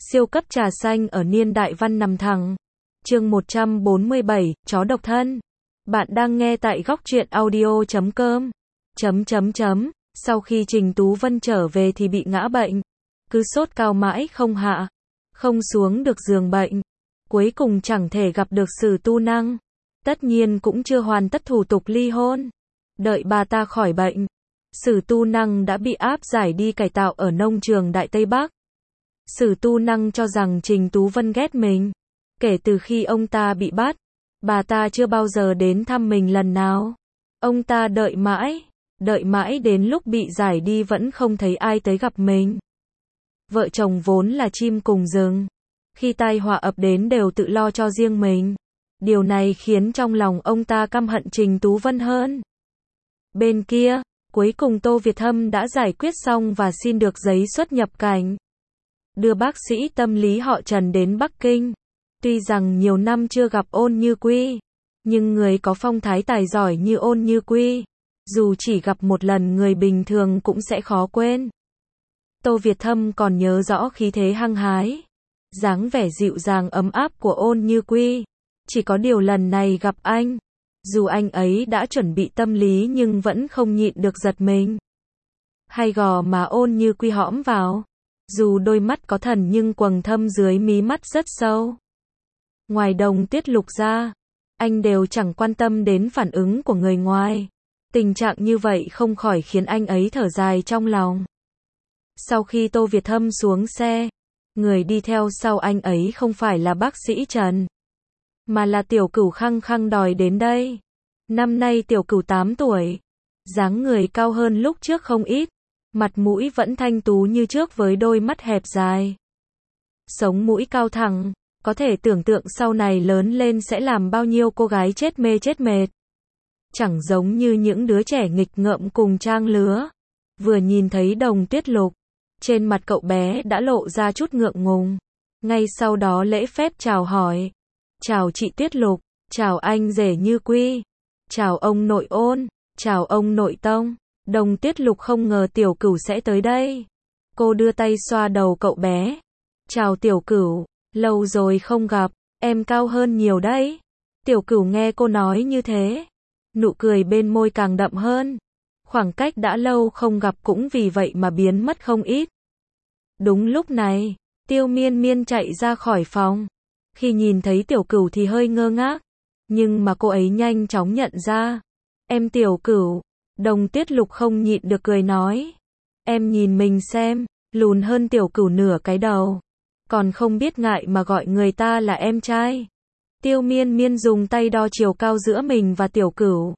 Siêu cấp trà xanh ở niên đại văn nằm thẳng. Chương 147, chó độc thân. Bạn đang nghe tại góc truyện audio.com. Sau khi Trình Tú Vân trở về thì bị ngã bệnh. Cứ sốt cao mãi không hạ. Không xuống được giường bệnh. Cuối cùng chẳng thể gặp được Sử Tu Năng. Tất nhiên cũng chưa hoàn tất thủ tục ly hôn. Đợi bà ta khỏi bệnh, Sử Tu Năng đã bị áp giải đi cải tạo ở nông trường Đại Tây Bắc. Sử Tu Năng cho rằng Trình Tú Vân ghét mình. Kể từ khi ông ta bị bắt, bà ta chưa bao giờ đến thăm mình lần nào. Ông ta đợi mãi đến lúc bị giải đi vẫn không thấy ai tới gặp mình. Vợ chồng vốn là chim cùng rừng. Khi tai họa ập đến đều tự lo cho riêng mình. Điều này khiến trong lòng ông ta căm hận Trình Tú Vân hơn. Bên kia, cuối cùng Tô Việt Hâm đã giải quyết xong và xin được giấy xuất nhập cảnh. Đưa bác sĩ tâm lý họ Trần đến Bắc Kinh. Tuy rằng nhiều năm chưa gặp Ôn Như Quy, nhưng người có phong thái tài giỏi như Ôn Như Quy, dù chỉ gặp một lần người bình thường cũng sẽ khó quên. Tô Việt Hâm còn nhớ rõ khí thế hăng hái, dáng vẻ dịu dàng ấm áp của Ôn Như Quy. Chỉ có điều lần này gặp anh, dù anh ấy đã chuẩn bị tâm lý nhưng vẫn không nhịn được giật mình. Hay gò mà Ôn Như Quy hõm vào. Dù đôi mắt có thần nhưng quầng thâm dưới mí mắt rất sâu. Ngoài Đồng Tuyết Lục ra, anh đều chẳng quan tâm đến phản ứng của người ngoài. Tình trạng như vậy không khỏi khiến anh ấy thở dài trong lòng. Sau khi Tô Việt Hâm xuống xe, người đi theo sau anh ấy không phải là bác sĩ Trần, mà là Tiểu Cửu khăng khăng đòi đến đây. Năm nay Tiểu Cửu 8 tuổi, dáng người cao hơn lúc trước không ít, mặt mũi vẫn thanh tú như trước với đôi mắt hẹp dài. Sống mũi cao thẳng, có thể tưởng tượng sau này lớn lên sẽ làm bao nhiêu cô gái chết mê chết mệt. Chẳng giống như những đứa trẻ nghịch ngợm cùng trang lứa. Vừa nhìn thấy Đồng Tuyết Lục, trên mặt cậu bé đã lộ ra chút ngượng ngùng. Ngay sau đó lễ phép chào hỏi. Chào chị Tuyết Lục, chào anh rể Như Quy, chào ông nội Ôn, chào ông nội Tông. Đồng Tuyết Lục không ngờ Tiểu Cửu sẽ tới đây. Cô đưa tay xoa đầu cậu bé. Chào Tiểu Cửu, lâu rồi không gặp, em cao hơn nhiều đấy. Tiểu Cửu nghe cô nói như thế, nụ cười bên môi càng đậm hơn. Khoảng cách đã lâu không gặp cũng vì vậy mà biến mất không ít. Đúng lúc này, Tiêu Miên Miên chạy ra khỏi phòng. Khi nhìn thấy Tiểu Cửu thì hơi ngơ ngác, nhưng mà cô ấy nhanh chóng nhận ra. Em Tiểu Cửu. Đồng Tuyết Lục không nhịn được cười nói. Em nhìn mình xem, lùn hơn Tiểu Cửu nửa cái đầu. Còn không biết ngại mà gọi người ta là em trai. Tiêu Miên Miên dùng tay đo chiều cao giữa mình và Tiểu Cửu.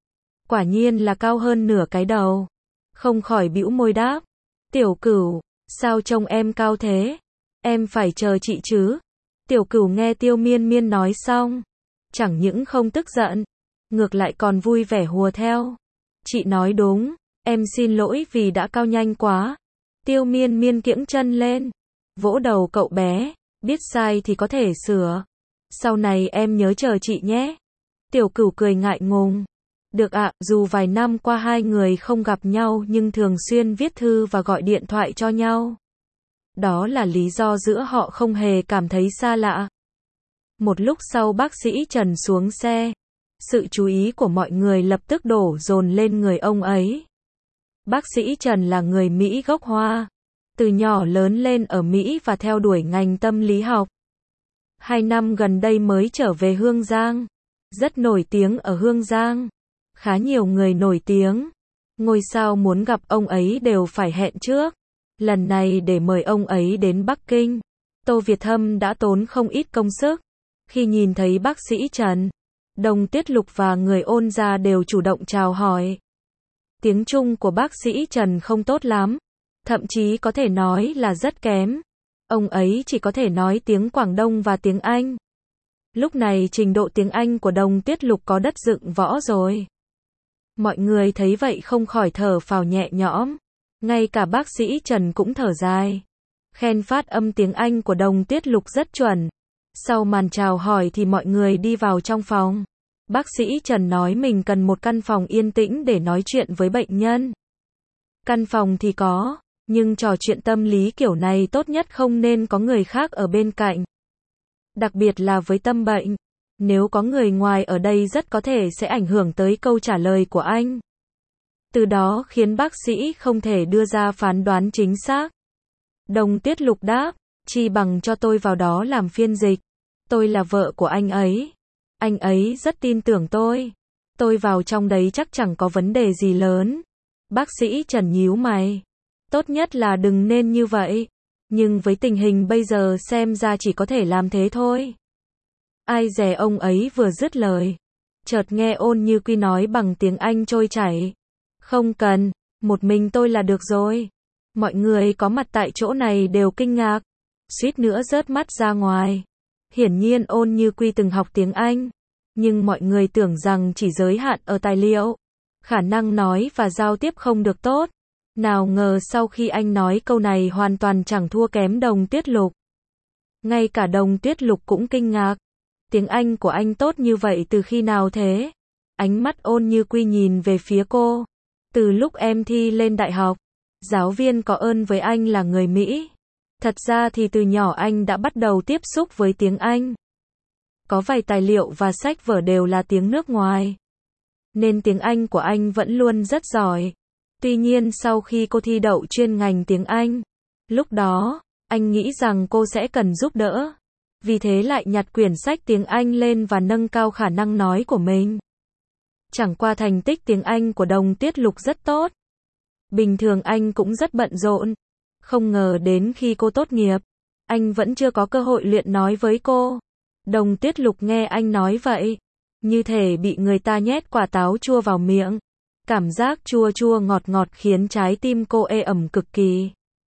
Quả nhiên là cao hơn nửa cái đầu. Không khỏi bĩu môi đáp. Tiểu Cửu, sao trông em cao thế? Em phải chờ chị chứ? Tiểu Cửu nghe Tiêu Miên Miên nói xong, chẳng những không tức giận, ngược lại còn vui vẻ hùa theo. Chị nói đúng, em xin lỗi vì đã cao nhanh quá. Tiêu Miên Miên kiễng chân lên, vỗ đầu cậu bé, biết sai thì có thể sửa. Sau này em nhớ chờ chị nhé. Tiểu Cửu cười ngại ngùng. Được ạ, dù vài năm qua hai người không gặp nhau nhưng thường xuyên viết thư và gọi điện thoại cho nhau. Đó là lý do giữa họ không hề cảm thấy xa lạ. Một lúc sau bác sĩ Trần xuống xe. Sự chú ý của mọi người lập tức đổ dồn lên người ông ấy. Bác sĩ Trần là người Mỹ gốc Hoa. Từ nhỏ lớn lên ở Mỹ và theo đuổi ngành tâm lý học. 2 năm gần đây mới trở về Hương Giang. Rất nổi tiếng ở Hương Giang. Khá nhiều người nổi tiếng. Ngôi sao muốn gặp ông ấy đều phải hẹn trước. Lần này để mời ông ấy đến Bắc Kinh, Tô Việt Hâm đã tốn không ít công sức. Khi nhìn thấy bác sĩ Trần, Đồng Tuyết Lục và người Ôn gia đều chủ động chào hỏi. Tiếng Trung của bác sĩ Trần không tốt lắm, thậm chí có thể nói là rất kém. Ông ấy chỉ có thể nói tiếng Quảng Đông và tiếng Anh. Lúc này trình độ tiếng Anh của Đồng Tuyết Lục có đất dựng võ rồi. Mọi người thấy vậy không khỏi thở phào nhẹ nhõm. Ngay cả bác sĩ Trần cũng thở dài. Khen phát âm tiếng Anh của Đồng Tuyết Lục rất chuẩn. Sau màn chào hỏi thì mọi người đi vào trong phòng. Bác sĩ Trần nói mình cần một căn phòng yên tĩnh để nói chuyện với bệnh nhân. Căn phòng thì có, Nhưng trò chuyện tâm lý kiểu này tốt nhất không nên có người khác ở bên cạnh. Đặc biệt là với tâm bệnh. Nếu có người ngoài ở đây rất có thể sẽ ảnh hưởng tới câu trả lời của anh. Từ đó khiến bác sĩ không thể đưa ra phán đoán chính xác. Đồng Tuyết Lục đáp, chi bằng cho tôi vào đó làm phiên dịch. Tôi là vợ của anh ấy. Anh ấy rất tin tưởng tôi. Tôi vào trong đấy chắc chẳng có vấn đề gì lớn. Bác sĩ Trần nhíu mày. Tốt nhất là đừng nên như vậy. Nhưng với tình hình bây giờ xem ra chỉ có thể làm thế thôi. Ai dè ông ấy vừa dứt lời. Chợt nghe Ôn Như Quy nói bằng tiếng Anh trôi chảy. Không cần, một mình tôi là được rồi. Mọi người có mặt tại chỗ này đều kinh ngạc. Suýt nữa rớt mắt ra ngoài. Hiển nhiên Ôn Như Quy từng học tiếng Anh. Nhưng mọi người tưởng rằng chỉ giới hạn ở tài liệu. Khả năng nói và giao tiếp không được tốt. Nào ngờ sau khi anh nói câu này hoàn toàn chẳng thua kém Đồng Tuyết Lục. Ngay cả Đồng Tuyết Lục cũng kinh ngạc. Tiếng Anh của anh tốt như vậy từ khi nào thế? Ánh mắt Ôn Như Quy nhìn về phía cô. Từ lúc em thi lên đại học, giáo viên có ơn với anh là người Mỹ. Thật ra thì từ nhỏ anh đã bắt đầu tiếp xúc với tiếng Anh. Có vài tài liệu và sách vở đều là tiếng nước ngoài. Nên tiếng Anh của anh vẫn luôn rất giỏi. Tuy nhiên sau khi cô thi đậu chuyên ngành tiếng Anh, lúc đó, anh nghĩ rằng cô sẽ cần giúp đỡ. Vì thế lại nhặt quyển sách tiếng Anh lên và nâng cao khả năng nói của mình. Chẳng qua thành tích tiếng Anh của Đồng Tuyết Lục rất tốt. Bình thường anh cũng rất bận rộn. Không ngờ đến khi cô tốt nghiệp, anh vẫn chưa có cơ hội luyện nói với cô. Đồng Tuyết Lục nghe anh nói vậy, như thể bị người ta nhét quả táo chua vào miệng. Cảm giác chua chua ngọt ngọt khiến trái tim cô ê ẩm cực kỳ.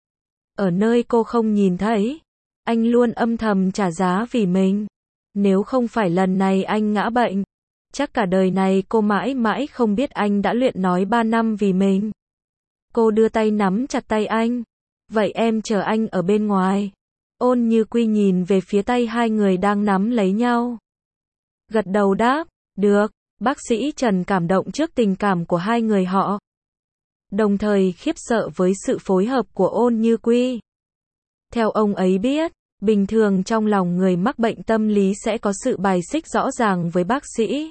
Ở nơi cô không nhìn thấy, anh luôn âm thầm trả giá vì mình. Nếu không phải lần này anh ngã bệnh, chắc cả đời này cô mãi mãi không biết anh đã luyện nói 3 năm vì mình. Cô đưa tay nắm chặt tay anh. Vậy em chờ anh ở bên ngoài. Ôn Như Quy nhìn về phía tay hai người đang nắm lấy nhau. Gật đầu đáp, được. Bác sĩ Trần cảm động trước tình cảm của hai người họ. Đồng thời khiếp sợ với sự phối hợp của Ôn Như Quy. Theo ông ấy biết, bình thường trong lòng người mắc bệnh tâm lý sẽ có sự bài xích rõ ràng với bác sĩ.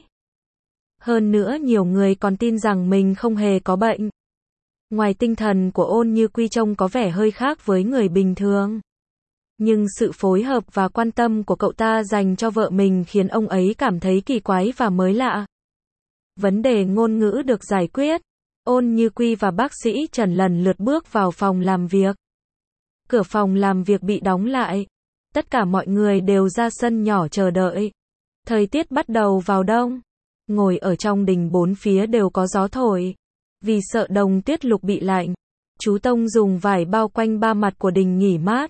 Hơn nữa nhiều người còn tin rằng mình không hề có bệnh. Ngoài tinh thần của Ôn Như Quy trông có vẻ hơi khác với người bình thường. Nhưng sự phối hợp và quan tâm của cậu ta dành cho vợ mình khiến ông ấy cảm thấy kỳ quái và mới lạ. Vấn đề ngôn ngữ được giải quyết. Ôn Như Quy và bác sĩ Trần lần lượt bước vào phòng làm việc. Cửa phòng làm việc bị đóng lại. Tất cả mọi người đều ra sân nhỏ chờ đợi. Thời tiết bắt đầu vào đông. Ngồi ở trong đình bốn phía đều có gió thổi. Vì sợ Đồng Tuyết Lục bị lạnh, chú Tông dùng vải bao quanh ba mặt của đình nghỉ mát.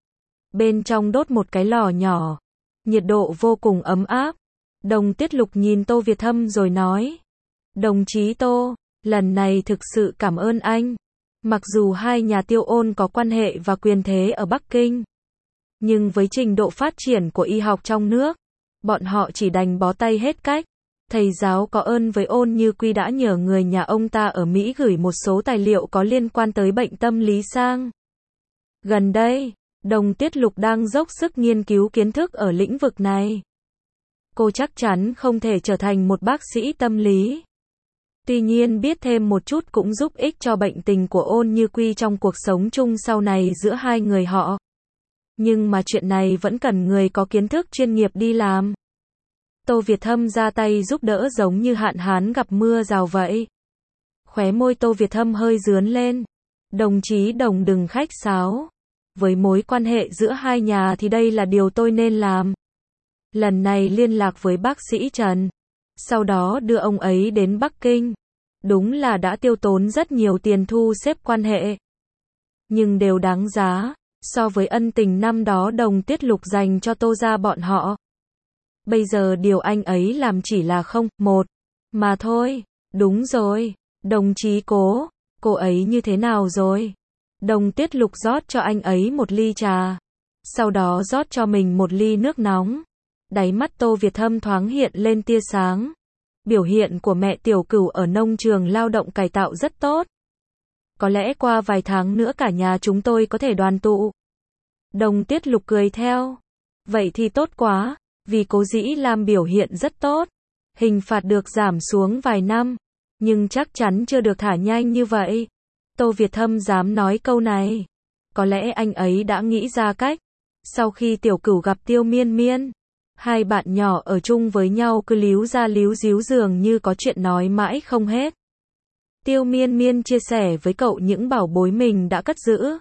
Bên trong đốt một cái lò nhỏ. Nhiệt độ vô cùng ấm áp. Đồng Tuyết Lục nhìn Tô Việt Thâm rồi nói. Đồng chí Tô, lần này thực sự cảm ơn anh. Mặc dù hai nhà Tiêu Ôn có quan hệ và quyền thế ở Bắc Kinh, nhưng với trình độ phát triển của y học trong nước, bọn họ chỉ đành bó tay hết cách. Thầy giáo có ơn với Ôn Như Quy đã nhờ người nhà ông ta ở Mỹ gửi một số tài liệu có liên quan tới bệnh tâm lý sang. Gần đây, Đồng Tuyết Lục đang dốc sức nghiên cứu kiến thức ở lĩnh vực này. Cô chắc chắn không thể trở thành một bác sĩ tâm lý. Tuy nhiên biết thêm một chút cũng giúp ích cho bệnh tình của Ôn Như Quy trong cuộc sống chung sau này giữa hai người họ. Nhưng mà chuyện này vẫn cần người có kiến thức chuyên nghiệp đi làm. Tô Việt Thâm ra tay giúp đỡ giống như hạn hán gặp mưa rào vậy. Khóe môi Tô Việt Thâm hơi rướn lên. Đồng chí Đồng đừng khách sáo. Với mối quan hệ giữa hai nhà thì đây là điều tôi nên làm. Lần này liên lạc với bác sĩ Trần. Sau đó đưa ông ấy đến Bắc Kinh. Đúng là đã tiêu tốn rất nhiều tiền thu xếp quan hệ. Nhưng đều đáng giá. So với ân tình năm đó Đồng Tuyết Lục dành cho Tô gia bọn họ. Bây giờ điều anh ấy làm chỉ là không, một. Mà thôi. Đúng rồi. Đồng chí Cố. Cô ấy như thế nào rồi? Đồng Tuyết Lục rót cho anh ấy một ly trà. Sau đó rót cho mình một ly nước nóng. Đáy mắt Tô Việt Thâm thoáng hiện lên tia sáng. Biểu hiện của mẹ Tiểu Cửu ở nông trường lao động cải tạo rất tốt. Có lẽ qua vài tháng nữa cả nhà chúng tôi có thể đoàn tụ. Đồng Tuyết Lục cười theo. Vậy thì tốt quá, vì Cố Dĩ Lam biểu hiện rất tốt. Hình phạt được giảm xuống vài năm, nhưng chắc chắn chưa được thả nhanh như vậy. Tô Việt Thâm dám nói câu này. Có lẽ anh ấy đã nghĩ ra cách. Sau khi Tiểu Cửu gặp Tiêu Miên Miên, hai bạn nhỏ ở chung với nhau cứ líu ra líu díu dường như có chuyện nói mãi không hết. Tiêu Miên Miên chia sẻ với cậu những bảo bối mình đã cất giữ.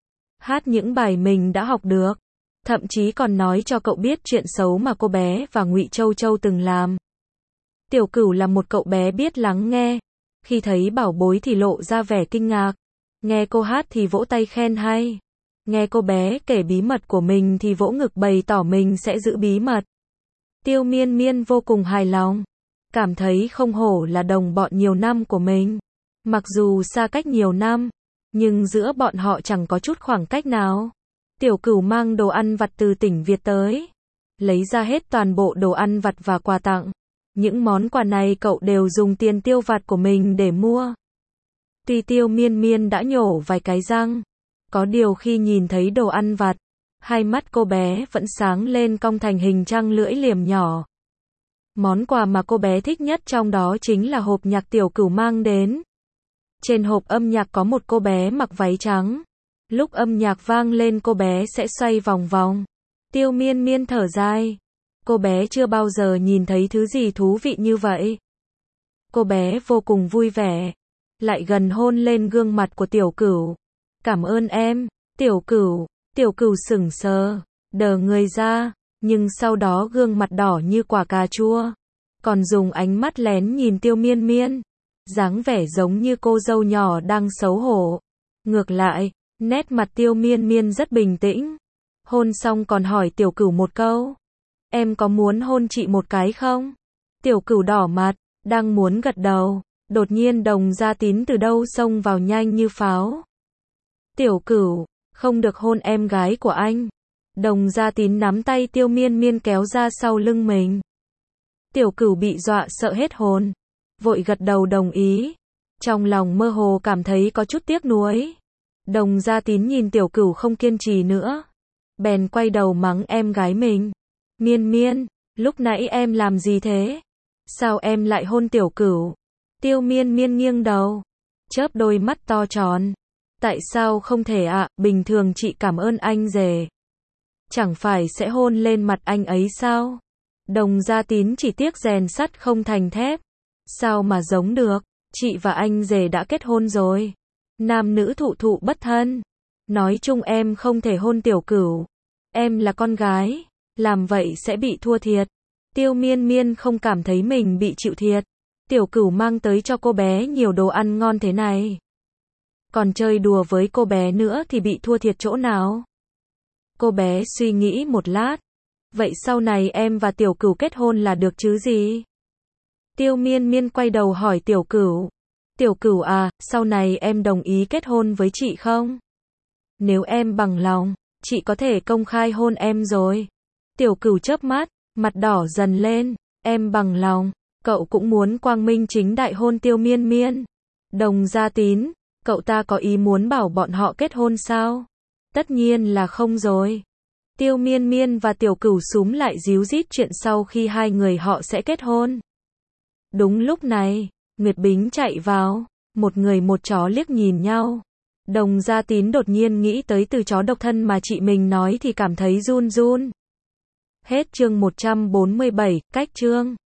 Hát những bài mình đã học được. Thậm chí còn nói cho cậu biết chuyện xấu mà cô bé và Ngụy Châu Châu từng làm. Tiểu Cửu là một cậu bé biết lắng nghe. Khi thấy bảo bối thì lộ ra vẻ kinh ngạc. Nghe cô hát thì vỗ tay khen hay. Nghe cô bé kể bí mật của mình thì vỗ ngực bày tỏ mình sẽ giữ bí mật. Tiêu Miên Miên vô cùng hài lòng. Cảm thấy không hổ là đồng bọn nhiều năm của mình. Mặc dù xa cách nhiều năm, nhưng giữa bọn họ chẳng có chút khoảng cách nào. Tiểu Cửu mang đồ ăn vặt từ tỉnh Việt tới. Lấy ra hết toàn bộ đồ ăn vặt và quà tặng. Những món quà này cậu đều dùng tiền tiêu vặt của mình để mua. Tuy Tiêu Miên Miên đã nhổ vài cái răng, có điều khi nhìn thấy đồ ăn vặt, hai mắt cô bé vẫn sáng lên cong thành hình trăng lưỡi liềm nhỏ. Món quà mà cô bé thích nhất trong đó chính là hộp nhạc Tiểu Cửu mang đến. Trên hộp âm nhạc có một cô bé mặc váy trắng. Lúc âm nhạc vang lên cô bé sẽ xoay vòng vòng. Tiêu Miên Miên thở dài. Cô bé chưa bao giờ nhìn thấy thứ gì thú vị như vậy. Cô bé vô cùng vui vẻ. Lại gần hôn lên gương mặt của Tiểu Cửu. Cảm ơn em, Tiểu Cửu. Tiểu Cửu sững sờ, đờ người ra, nhưng sau đó gương mặt đỏ như quả cà chua. Còn dùng ánh mắt lén nhìn Tiêu Miên Miên. Dáng vẻ giống như cô dâu nhỏ đang xấu hổ. Ngược lại, nét mặt Tiêu Miên Miên rất bình tĩnh. Hôn xong còn hỏi Tiểu Cửu một câu. Em có muốn hôn chị một cái không? Tiểu Cửu đỏ mặt, đang muốn gật đầu. Đột nhiên Đồng Gia Tín từ đâu xông vào nhanh như pháo. Tiểu Cửu, không được hôn em gái của anh. Đồng Gia Tín nắm tay Tiêu Miên Miên kéo ra sau lưng mình. Tiểu Cửu bị dọa sợ hết hồn. Vội gật đầu đồng ý. Trong lòng mơ hồ cảm thấy có chút tiếc nuối. Đồng Gia Tín nhìn Tiểu Cửu không kiên trì nữa. Bèn quay đầu mắng em gái mình. Miên Miên, lúc nãy em làm gì thế? Sao em lại hôn Tiểu Cửu? Tiêu Miên Miên nghiêng đầu. Chớp đôi mắt to tròn. Tại sao không thể ạ? Bình thường chị cảm ơn anh rể. Chẳng phải sẽ hôn lên mặt anh ấy sao? Đồng Gia Tín chỉ tiếc rèn sắt không thành thép. Sao mà giống được? Chị và anh rể đã kết hôn rồi. Nam nữ thụ thụ bất thân. Nói chung em không thể hôn Tiểu Cửu. Em là con gái. Làm vậy sẽ bị thua thiệt. Tiêu Miên Miên không cảm thấy mình bị chịu thiệt. Tiểu Cửu mang tới cho cô bé nhiều đồ ăn ngon thế này. Còn chơi đùa với cô bé nữa thì bị thua thiệt chỗ nào? Cô bé suy nghĩ một lát. Vậy sau này em và Tiểu Cửu kết hôn là được chứ gì? Tiêu Miên Miên quay đầu hỏi Tiểu Cửu. Tiểu Cửu à, sau này em đồng ý kết hôn với chị không? Nếu em bằng lòng, chị có thể công khai hôn em rồi. Tiểu Cửu chớp mắt, mặt đỏ dần lên. Em bằng lòng, cậu cũng muốn quang minh chính đại hôn Tiêu Miên Miên. Đồng Gia Tín, cậu ta có ý muốn bảo bọn họ kết hôn sao? Tất nhiên là không rồi. Tiêu Miên Miên và Tiểu Cửu xúm lại díu dít chuyện sau khi hai người họ sẽ kết hôn. Đúng lúc này, Nguyệt Bính chạy vào. Một người một chó liếc nhìn nhau. Đồng Gia Tín đột nhiên nghĩ tới từ chó độc thân mà chị mình nói thì cảm thấy run run. Hết chương 147, cách chương.